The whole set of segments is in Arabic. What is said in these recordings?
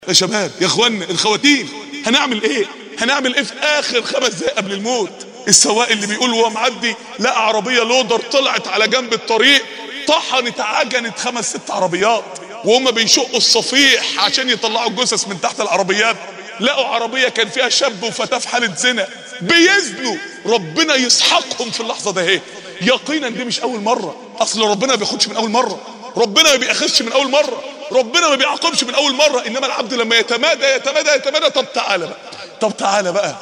يا شباب يا اخوانا الخواتيم، هنعمل ايه؟ هنعمل ايه في اخر 5 دقايق قبل الموت؟ السواق اللي بيقول وهو معدي لقى عربيه لودر طلعت على جنب الطريق طحنت عجنت 5 6 عربيات، وهم بيشقوا الصفيح عشان يطلعوا الجثث من تحت العربيات لقوا عربيه كان فيها شاب وفتاه في حاله زنا بيزنوا، ربنا يسحقهم في اللحظه ده. اهي يقينا دي مش اول مره، اصل ربنا ما بياخدش من اول مره، ربنا ما بيأخذش من اول مره، ربنا ما بيعاقبش من اول مره، انما العبد لما يتمادى يتمادى يتمادى. طب تعالى بقى، طب تعالى بقى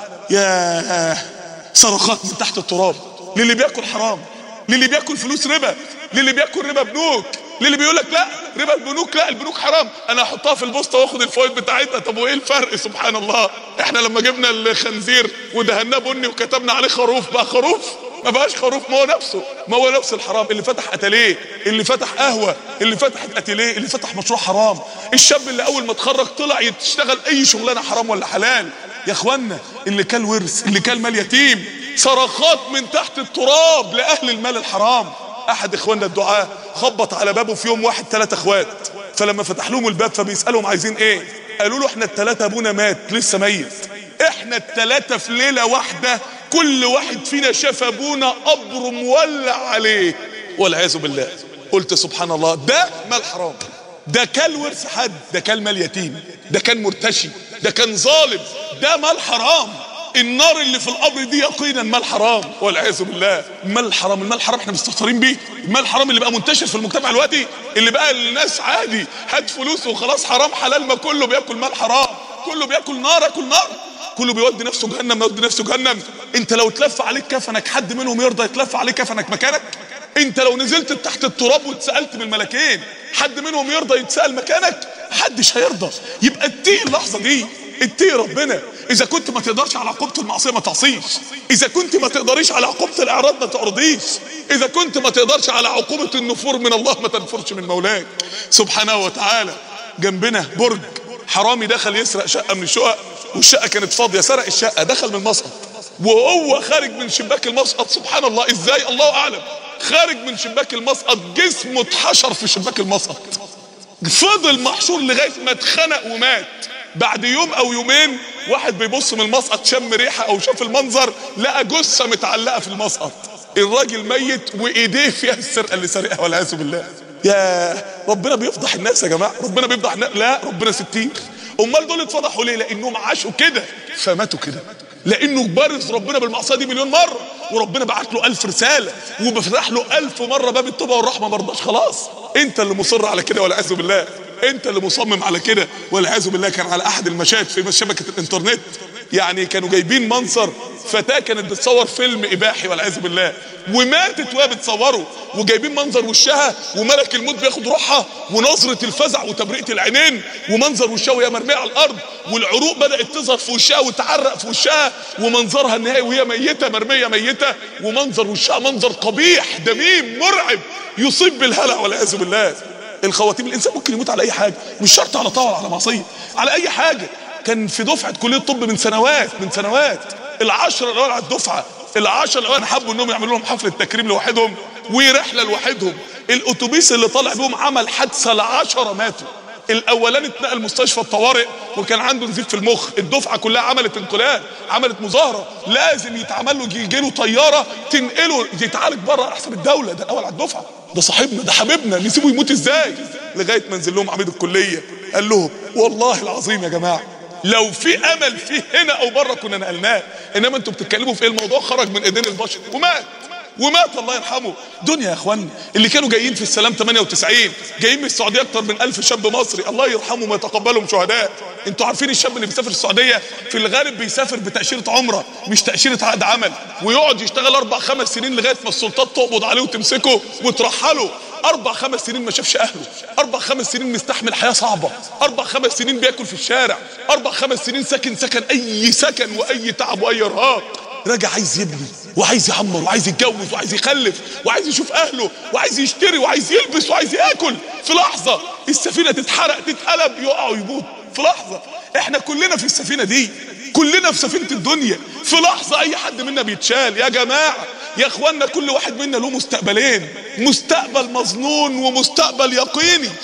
يا صرخات من تحت التراب للي بياكل حرام، للي بياكل فلوس ربا، للي بياكل ربا بنوك، للي بيقول لك لا ربا البنوك، لا البنوك حرام، انا هحطها في البوسطه واخد الفوائد بتاعتها. طب وايه الفرق؟ سبحان الله، احنا لما جبنا الخنزير ودهناه بني وكتبنا عليه خروف بقى خروف؟ ما بقاش خروف، ما هو نفسه، ما هو نفس الحرام. اللي فتح اتليه، اللي فتح قهوه، اللي فتح اتليه، اللي فتح مشروع حرام، الشاب اللي اول ما اتخرج طلع يشتغل اي شغلانه حرام ولا حلال. يا اخوانا اللي كان ورث، اللي كان مال يتيم، صرخات من تحت التراب لاهل المال الحرام. احد اخواننا الدعاة خبط على بابه في يوم واحد 3 اخوات، فلما فتح لهم الباب فبيسألهم عايزين ايه؟ قالوا له احنا ال3 ابونا مات لسه ميت، احنا ال3 في ليلة واحدة كل واحد فينا شاف ابونا قبره مولع عليه والعياذ بالله. قلت سبحان الله، ده مال حرام، ده كان ورث حد، ده كان مال يتيم، ده كان مرتشي، ده كان ظالم، ده مال حرام. النار اللي في القبر دي يقينا مال حرام والعياذ بالله. المال الحرام، المال الحرام احنا مستهترين بيه، المال الحرام اللي بقى منتشر في المجتمع دلوقتي، اللي بقى الناس عادي هات فلوس وخلاص حرام حلال، ما كله بياكل مال حرام، كله بياكل نار، اكل نار، كله بيودي نفسه جهنم، يودي نفسه جهنم. انت لو اتلف عليك كفنك حد منهم يرضى يتلف عليك كفنك مكانك؟ انت لو نزلت تحت التراب واتسالت من الملكين حد منهم يرضى يتسال مكانك؟ محدش هيرضى. يبقى اتقي اللحظه دي، اتقي ربنا. اذا كنت ما تقدرش على عقوبه المعصيه ما تعصيش، اذا كنت ما تقدريش على عقوبه الاعراض ما تعرضيش، اذا كنت ما تقدرش على عقوبه النفور من الله ما تنفرش من مولاك سبحانه وتعالى. جنبنا برج، حرامي دخل يسرق شقه من الشقق والشقه كانت فاضيه، سرق الشقه، دخل من المسقط، وهو خارج من شباك المسقط سبحان الله ازاي الله اعلم، خارج من شباك المسقط جسمه اتحشر في شباك المسقط، فضل محشور لغايه ما اتخنق ومات. بعد يوم او يومين واحد بيبص من المسقط شم ريحه او شاف المنظر لقى جثه متعلقه في المسقط، الراجل ميت وايديه فيها السرقه اللي سرقها والعياذ بالله. يا ربنا بيفضح الناس يا جماعه، ربنا بيفضح الناس؟ لا ربنا ستير. امال دول اتفضحوا ليه؟ لانهم عاشوا كده فماتوا كده، لانه بارز ربنا بالمعصيه دي مليون مره، وربنا بعت له 1000 رساله وبفتح له 1000 مره باب التوبه والرحمه، ما رضاش خلاص. انت اللي مصر على كده والعياذ بالله، انت اللي مصمم على كده والعياذ بالله. كان على احد المشاهد في شبكه الانترنت يعني كانوا جايبين منظر فتاه كانت بتصور فيلم اباحي والعياذ بالله وماتت وهي بتصوره، وجايبين منظر وشها وملك الموت بياخد روحها ونظره الفزع وتبرئه العينين ومنظر وشها وهي مرميه على الارض والعروق بدات تظهر في وشها وتعرق في وشها ومنظرها النهائي وهي ميته مرميه ميته، ومنظر وشها منظر قبيح دميم مرعب يصيب بالهلع والعياذ بالله. الخواتيم، الانسان ممكن يموت على اي حاجه، مش شرط على طاعه على معصيه، على اي حاجه. كان في دفعه كليه الطب من سنوات ال10 الاوائل على الدفعه، ال10 الاوائل حبوا انهم يعملوا لهم حفله تكريم لوحدهم ورحله لوحدهم. الاتوبيس اللي طالع بيهم عمل حادثه ل10 ماتوا. الاولاني اتنقل مستشفى الطوارئ وكان عنده نزيف في المخ، الدفعه كلها عملت انقلاب، عملت مظاهره، لازم يتعمل له يجي له طياره تنقله يتعالج بره على حساب الدوله. ده الاول على الدفعه، ده صاحبنا، ده حبيبنا، نسيبه يموت ازاي؟ لغايه ما نزل لهم عميد الكليه قال لهم والله العظيم يا جماعه لو في امل فيه هنا او بره كنا نقلناه، انما انتوا بتتكلموا في ايه؟ الموضوع خرج من ايدين البشر ومات الله يرحمه. دنيا يا اخوان، اللي كانوا جايين في السلام 98 جايين من السعوديه اكتر من 1000 شاب مصري الله يرحمهم ويتقبلهم شهداء. انتوا عارفين الشاب اللي بيسافر السعوديه في الغالب بيسافر بتاشيره عمره مش تاشيره عقد عمل، ويقعد يشتغل 4 5 سنين لغايه ما السلطات تقبض عليه وتمسكه وترحله. 4 5 سنين ما شافش اهله، 4 5 سنين مستحمل حياه صعبه، 4 5 سنين بياكل في الشارع، 4 5 سنين سكن اي سكن واي تعب واي ارهاق. راجع عايز يبني وعايز يعمر وعايز يتجوز وعايز يخلف وعايز يشوف اهله وعايز يشتري وعايز يلبس وعايز ياكل. في لحظه السفينه تتحرق تتقلب يقع ويموت في لحظه. احنا كلنا في السفينه دي، كلنا في سفينه الدنيا، في لحظه اي حد منا بيتشال. يا جماعه يا اخوانا كل واحد منا له مستقبلين، مستقبل مظنون ومستقبل يقيني.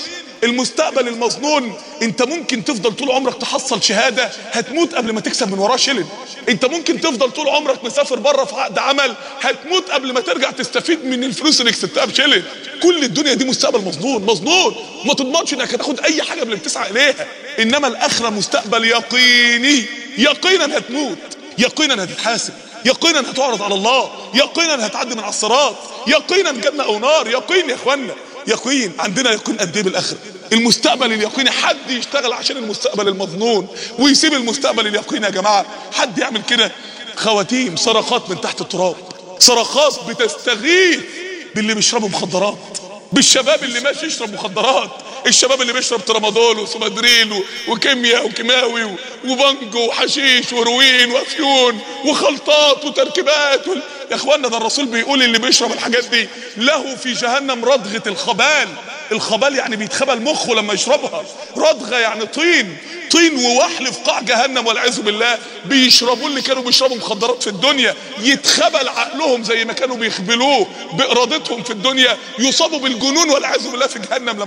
المستقبل المظنون، انت ممكن تفضل طول عمرك تحصل شهادة هتموت قبل ما تكسب من وراه شلن. انت ممكن تفضل طول عمرك مسافر بره في عقد عمل هتموت قبل ما ترجع تستفيد من الفلوس اللي كسبتها بشلن. كل الدنيا دي مستقبل مظنون مظنون، ما تضمنش انك هتاخد اي حاجة قبل ما تسعى اليها. انما الاخرة مستقبل يقيني، يقينا هتموت، يقينا هتتحاسب، يقينا هتعرض على الله، يقينا هتعدي من على الصراط، يقينا جنة او نار. يقين يا اخوانا، يقين. عندنا يقين قد ايه بالاخره؟ المستقبل اليقيني. حد يشتغل عشان المستقبل المظنون ويسيب المستقبل اليقيني يا جماعه؟ حد يعمل كده؟ خواتيم، صرخات من تحت التراب، صرخات بتستغيث باللي بيشربوا مخدرات، بالشباب اللي ماشي يشرب مخدرات، الشباب اللي بيشرب ترامادول وسومادريل وكيمياء وكيماوي وبنجو وحشيش وروين وافيون وخلطات وتركيبات يا اخوانا ده الرسول بيقول اللي بيشرب الحاجات دي له في جهنم ردغة الخبال. الخبال يعني بيتخبل مخه لما يشربها، ردغة يعني طين، طين ووحل في قاع جهنم والعياذ بالله. بيشربوا اللي كانوا بيشربوا مخدرات في الدنيا يتخبل عقلهم زي ما كانوا بيخبلوه بإرادتهم في الدنيا، يصابوا بالجنون والعياذ بالله في جهنم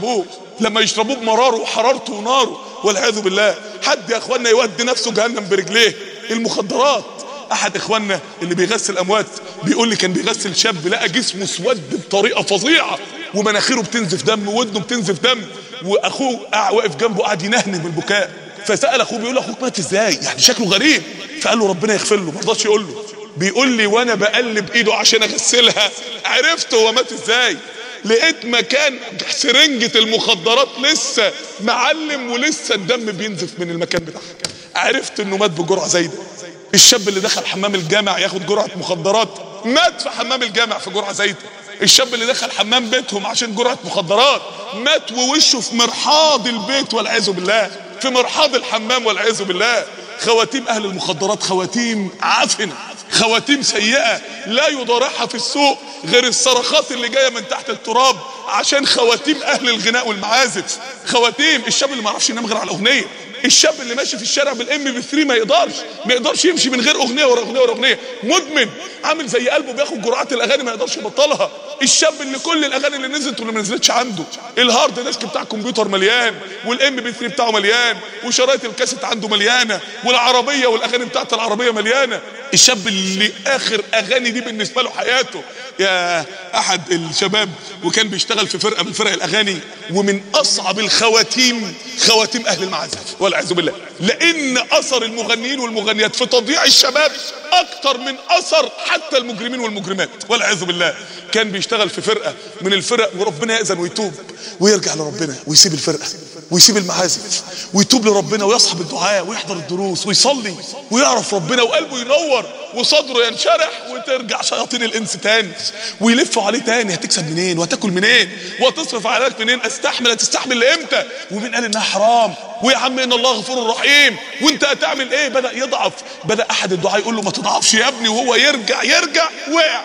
لما يشربوه بمراره وحرارته وناره والعياذ بالله. حد يا اخوانا يودي نفسه جهنم برجليه؟ المخدرات. احد اخواننا اللي بيغسل اموات بيقول لي كان بيغسل شاب لقى جسمه اسود بطريقه فظيعه ومناخيره بتنزف دم وودنه بتنزف دم، واخوه واقف جنبه قاعد ينهنه من البكاء. فسال اخوه بيقول له اخوك مات ازاي؟ يعني شكله غريب. فقال له ربنا يغفر له، ما رضاش يقول له. بيقول لي وانا بقلب ايده عشان اغسلها عرفت هو مات ازاي. لقيت مكان سرنجة المخدرات لسه معلم ولسه الدم بينزف من المكان بتاعها. عرفت انه مات بجرعه زايده. الشاب اللي دخل حمام الجامع ياخد جرعه مخدرات مات في حمام الجامع في جرعه زايده. الشاب اللي دخل حمام بيتهم عشان جرعه مخدرات مات ووشه في مرحاض البيت والعياذ بالله، في مرحاض الحمام والعياذ بالله. خواتيم اهل المخدرات خواتيم عفنه، خواتيم سيئه لا يضارعها في السوق غير الصرخات اللي جايه من تحت التراب عشان خواتيم اهل الغناء والمعازف. خواتيم الشاب اللي ما يعرفش ينام غير على الاغنيه، الشاب اللي ماشي في الشارع بالام بي 3 ما يقدرش يمشي من غير اغنيه ورا اغنيه ورا اغنيه، مدمن عامل زي قلبه بياخد جرعات الاغاني ما يقدرش يبطلها. الشاب اللي كل الاغاني اللي نزلت واللي ما نزلتش عنده، الهارد ديسك بتاع الكمبيوتر مليان والام بي 3 بتاعه مليان وشرايط الكاسيت عنده مليانه والعربيه والاغاني بتاعت العربيه مليانه. الشاب اللي اخر اغاني دي بالنسبه له حياته. يا احد الشباب وكان بيشتغل في فرقه من فرق الاغاني، ومن اصعب الخواتيم خواتيم اهل المعازف والعياذ بالله، لان اثر المغنيين والمغنيات في تضييع الشباب اكتر من اثر حتى المجرمين والمجرمات والعياذ بالله. كان بيشتغل في فرقه من الفرق وربنا يأذن ويتوب ويرجع لربنا ويسيب الفرقه ويسيب المعازف ويتوب لربنا ويصحب الدعاء ويحضر الدروس ويصلي ويعرف ربنا وقلبه ينور وصدره ينشرح، وترجع شياطين الانس تاني ويلفوا عليه تاني. هتكسب منين وهتاكل منين وهتصرف عليك منين؟ هتستحمل لامتى؟ ومين قال انها حرام؟ ويا عم ان الله غفور رحيم وانت هتعمل ايه؟ بدأ يضعف. بدأ احد الدعاء يقول له ما تضعفش يا ابني، وهو يرجع وقع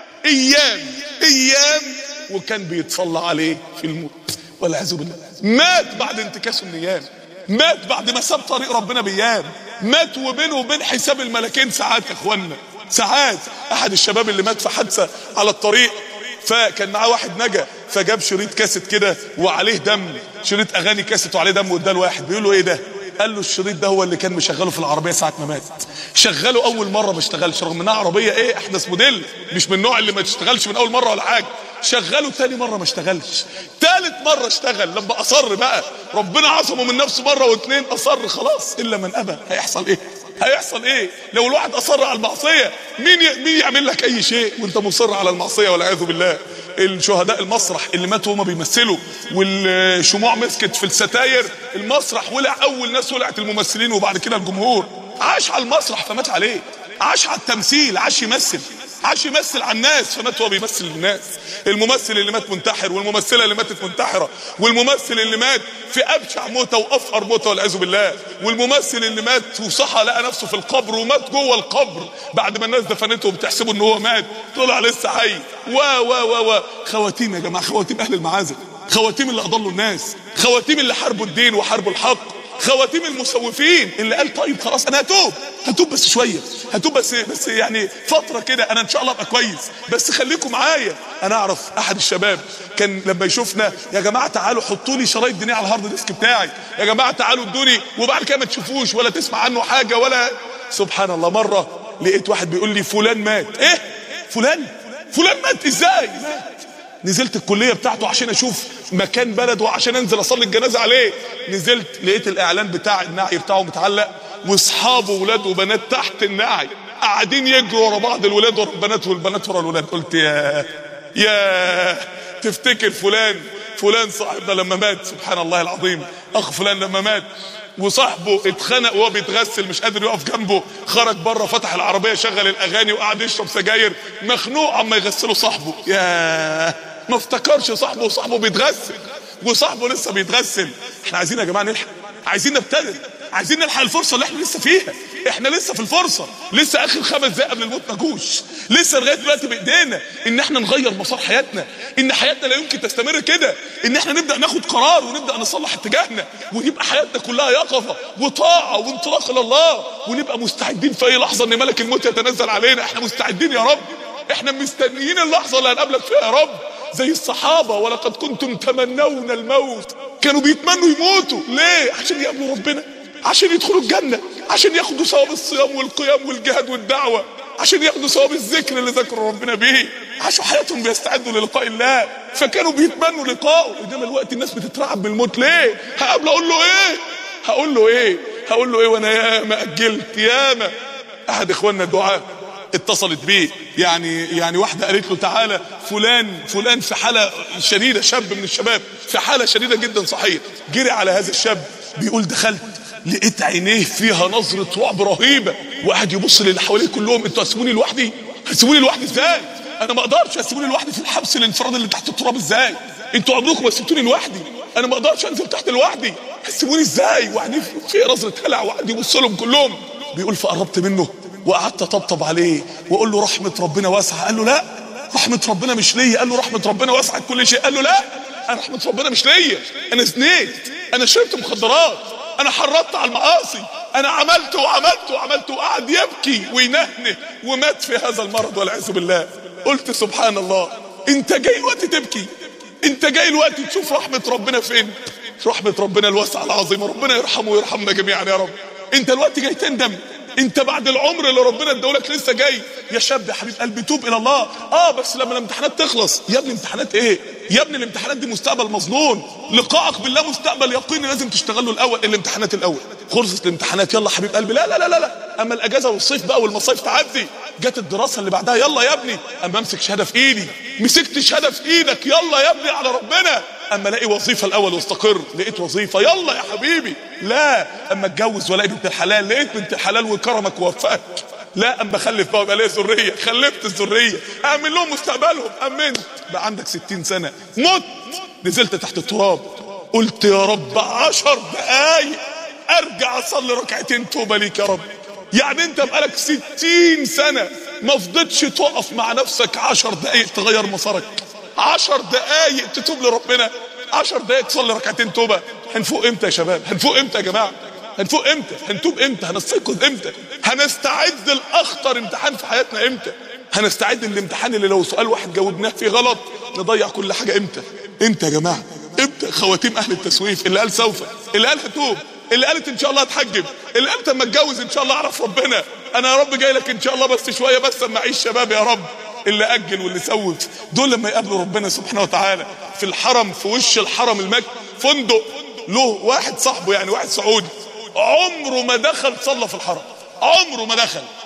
ايام وكان بيتصلى عليه في الموت والعياذ بالله. مات بعد انتكاسه من ايام، مات بعد ما ساب طريق ربنا بايام، مات وبينه وبين حساب الملكين ساعات يا اخوانا، ساعات. احد الشباب اللي مات في حادثه على الطريق، فكان معاه واحد نجا فجاب شريط كاسيت كده وعليه دم، شريط اغاني كاسيت وعليه دم، واداه لواحد بيقول له ايه ده؟ قال له الشريط ده هو اللي كان مشغله في العربيه ساعه ما مات. شغله اول مره ما اشتغلش رغم انها عربيه ايه احدث موديل، مش من النوع اللي ما تشتغلش من اول مره ولا حاجه. شغله ثاني مره ما اشتغلش، ثالث مره اشتغل. لما اصر بقى ربنا عصمه من نفسه مره واثنين، اصر خلاص. الا من ابى هيحصل ايه؟ هيحصل ايه؟ لو الواحد اصر على المعصيه مين يعمل لك اي شيء وانت مصر على المعصيه والعياذ بالله. الشهداء المسرح اللي ماتوا هما بيمثلوا والشموع مسكت في الستاير، المسرح ولع، اول ناس ولعت الممثلين وبعد كده الجمهور. عاش على المسرح فمات عليه، عاش على التمثيل، عاش يمثل على الناس فمات وهو بيمثل للناس. الممثل اللي مات منتحر، والممثله اللي ماتت منتحره، والممثل اللي مات في ابشع موته وافقر موته والعياذ بالله، والممثل اللي مات وصحى لقى نفسه في القبر ومات جوه القبر بعد ما الناس دفنته وبتحسبه ان هو مات طلع لسه حي. خواتيم يا جماعه، خواتيم اهل المعازف، خواتيم اللي اضلوا الناس، خواتيم اللي حاربوا الدين وحاربوا الحق، خواتيم المسوفين اللي قال طيب خلاص انا هتوب بس شويه، هتوب بس يعني فتره كده، انا ان شاء الله ابقى كويس، بس خليكم معايا. انا اعرف احد الشباب كان لما يشوفنا يا جماعه تعالوا حطوا لي شرايط دينيه على الهارد ديسك بتاعي، يا جماعه تعالوا ادوني، وبعد كده ما تشوفوش ولا تسمع عنه حاجه ولا. سبحان الله، مره لقيت واحد بيقول لي فلان مات. ايه فلان مات ازاي؟ مات. نزلت الكليه بتاعته عشان اشوف مكان بلده عشان انزل اصلي الجنازه عليه. نزلت لقيت الاعلان بتاع النعي بتاعه متعلق، واصحابه ولاد وبنات تحت النعي قاعدين يجروا ورا بعض، الولاد ورا البنات والبنات ورا الولاد. قلت يا تفتكر فلان صاحبنا لما مات، سبحان الله العظيم، اخ فلان لما مات وصاحبه اتخنق وهو بيتغسل مش قادر يقف جنبه، خرج بره فتح العربيه شغل الاغاني وقعد يشرب سجاير مخنوق عما يغسله صاحبه. يا ما افتكرش صاحبه بيتغسل وصاحبه لسه بيتغسل. احنا عايزين يا جماعه نلحق، عايزين نبتدئ، عايزين نلحق الفرصه اللي احنا لسه فيها. احنا لسه في الفرصه، لسه اخر 5 دقايق قبل الموت ما جوش، لسه لغايه دلوقتي بايدينا ان احنا نغير مسار حياتنا، ان حياتنا لا يمكن تستمر كده، ان احنا نبدا ناخد قرار ونبدا نصلح اتجاهنا، ونبقى حياتنا كلها يقظه وطاعه وانطلاق الى الله، ونبقى مستعدين في اي لحظه ان ملك الموت يتنزل علينا. احنا مستعدين يا رب، احنا مستنيين اللحظه اللي هنقابلك فيها يا رب، زي الصحابه ولقد كنتم تمنون الموت. كانوا بيتمنوا يموتوا ليه؟ عشان يقابلوا ربنا، عشان يدخلوا الجنه، عشان ياخدوا ثواب الصيام والقيام والجهاد والدعوه، عشان ياخدوا ثواب الذكر اللي ذكروا ربنا بيه، عاشوا حياتهم بيستعدوا للقاء الله، فكانوا بيتمنوا لقائه. انما الوقت الناس بتترعب من الموت ليه؟ هقابله اقول له ايه وانا ياما اجلت. ياما احد اخواننا الدعاء اتصلت بيه، يعني واحده قالت له تعالى فلان في حاله شديده، شاب من الشباب في حاله شديده جدا صحيح. جري على هذا الشاب بيقول دخلت لقيت عينيه فيها نظره رعب رهيبه، وقعد يبص للي حواليه كلهم، انتوا هتسيبوني لوحدي؟ هتسيبوني لوحدي ازاي؟ انا ما اقدرش اسيبوني لوحدي في الحبس الانفرادي اللي تحت التراب ازاي؟ انتوا عمركم ما سبتوني لوحدي، انا ما اقدرش انزل تحت لوحدي، هتسيبوني ازاي؟ وعينيه فيها نظره هلع، وقعد يبص لهم كلهم. بيقول فقربت منه وقعدت اطبطب عليه واقول له رحمه ربنا واسعه. قال له لا، رحمه ربنا مش ليا. قال له رحمه ربنا واسعه كل شيء. قال له لا، انا رحمه ربنا مش ليا، انا زنيت، انا شربت مخدرات، انا حرضت على المعاصي، انا عملت. وقعد يبكي وينهنه ومات في هذا المرض والعياذ بالله. قلت سبحان الله، انت جاي الوقت تبكي، انت جاي الوقت تشوف رحمه ربنا فين؟ رحمه ربنا الواسعه العظيمه، ربنا يرحمه ويرحمنا جميعا يا رب. انت الوقت جاي تندم، انت بعد العمر اللي ربنا اداهولك لسه جاي. يا شاب يا حبيب قلبي توب الى الله. بس لما الامتحانات تخلص. يا ابني امتحانات ايه يا ابني؟ الامتحانات دي مستقبل مظنون، لقائك بالله مستقبل يقيني لازم تشتغل له الاول. الامتحانات الاول، خلصت الامتحانات يلا حبيب قلبي، لا لا لا لا، اما الاجازه والصيف بقى والمصايف تعدي، جت الدراسه اللي بعدها، يلا يا ابني اما امسك شهاده في ايدي، مسكت شهاده في ايدك، يلا يا ابني على ربنا. اما الاقي وظيفه الاول واستقر، لقيت وظيفه، يلا يا حبيبي. لا، اما اتجوز والاقي بنت الحلال، لقيت بنت الحلال وكرمك ووفقك. لا، اما اخلف بقى لي ذريه، خلفت الذريه، اعمل لهم مستقبلهم، امنت بقى عندك 60 سنه مت، نزلت تحت التراب، قلت يا رب 10 دقايق ارجع اصلي ركعتين توبه ليك يا رب. يعني انت بقالك 60 سنه ما فضلتش تقف مع نفسك 10 دقايق تغير مسارك، 10 دقايق تتوب لربنا، 10 دقايق تصلي ركعتين توبه. هنفوق امتى يا شباب؟ هنفوق امتى يا جماعه؟ هنفوق امتى؟ هنتوب امتى؟ هنستيقظ امتى؟ هنستعد لاخطر امتحان في حياتنا امتى؟ هنستعد للامتحان اللي لو سؤال واحد جاوبناه فيه غلط نضيع كل حاجه امتى؟ امتى يا جماعه؟ امتى؟ خواتيم اهل التسويف، اللي قال سوف، اللي قال هتوب، اللي قالت ان شاء الله هتحجب، اللي قالت اما اتجوز ان شاء الله اعرف ربنا، انا يا رب جاي لك ان شاء الله بس شويه بس اما اعيش شباب يا رب. اللي اجل واللي سوف، دول لما يقابلوا ربنا سبحانه وتعالى في الحرم، في وش الحرم المكي فندق له واحد صاحبه، يعني واحد سعودي عمره ما دخل صلى في الحرم، عمره ما دخل.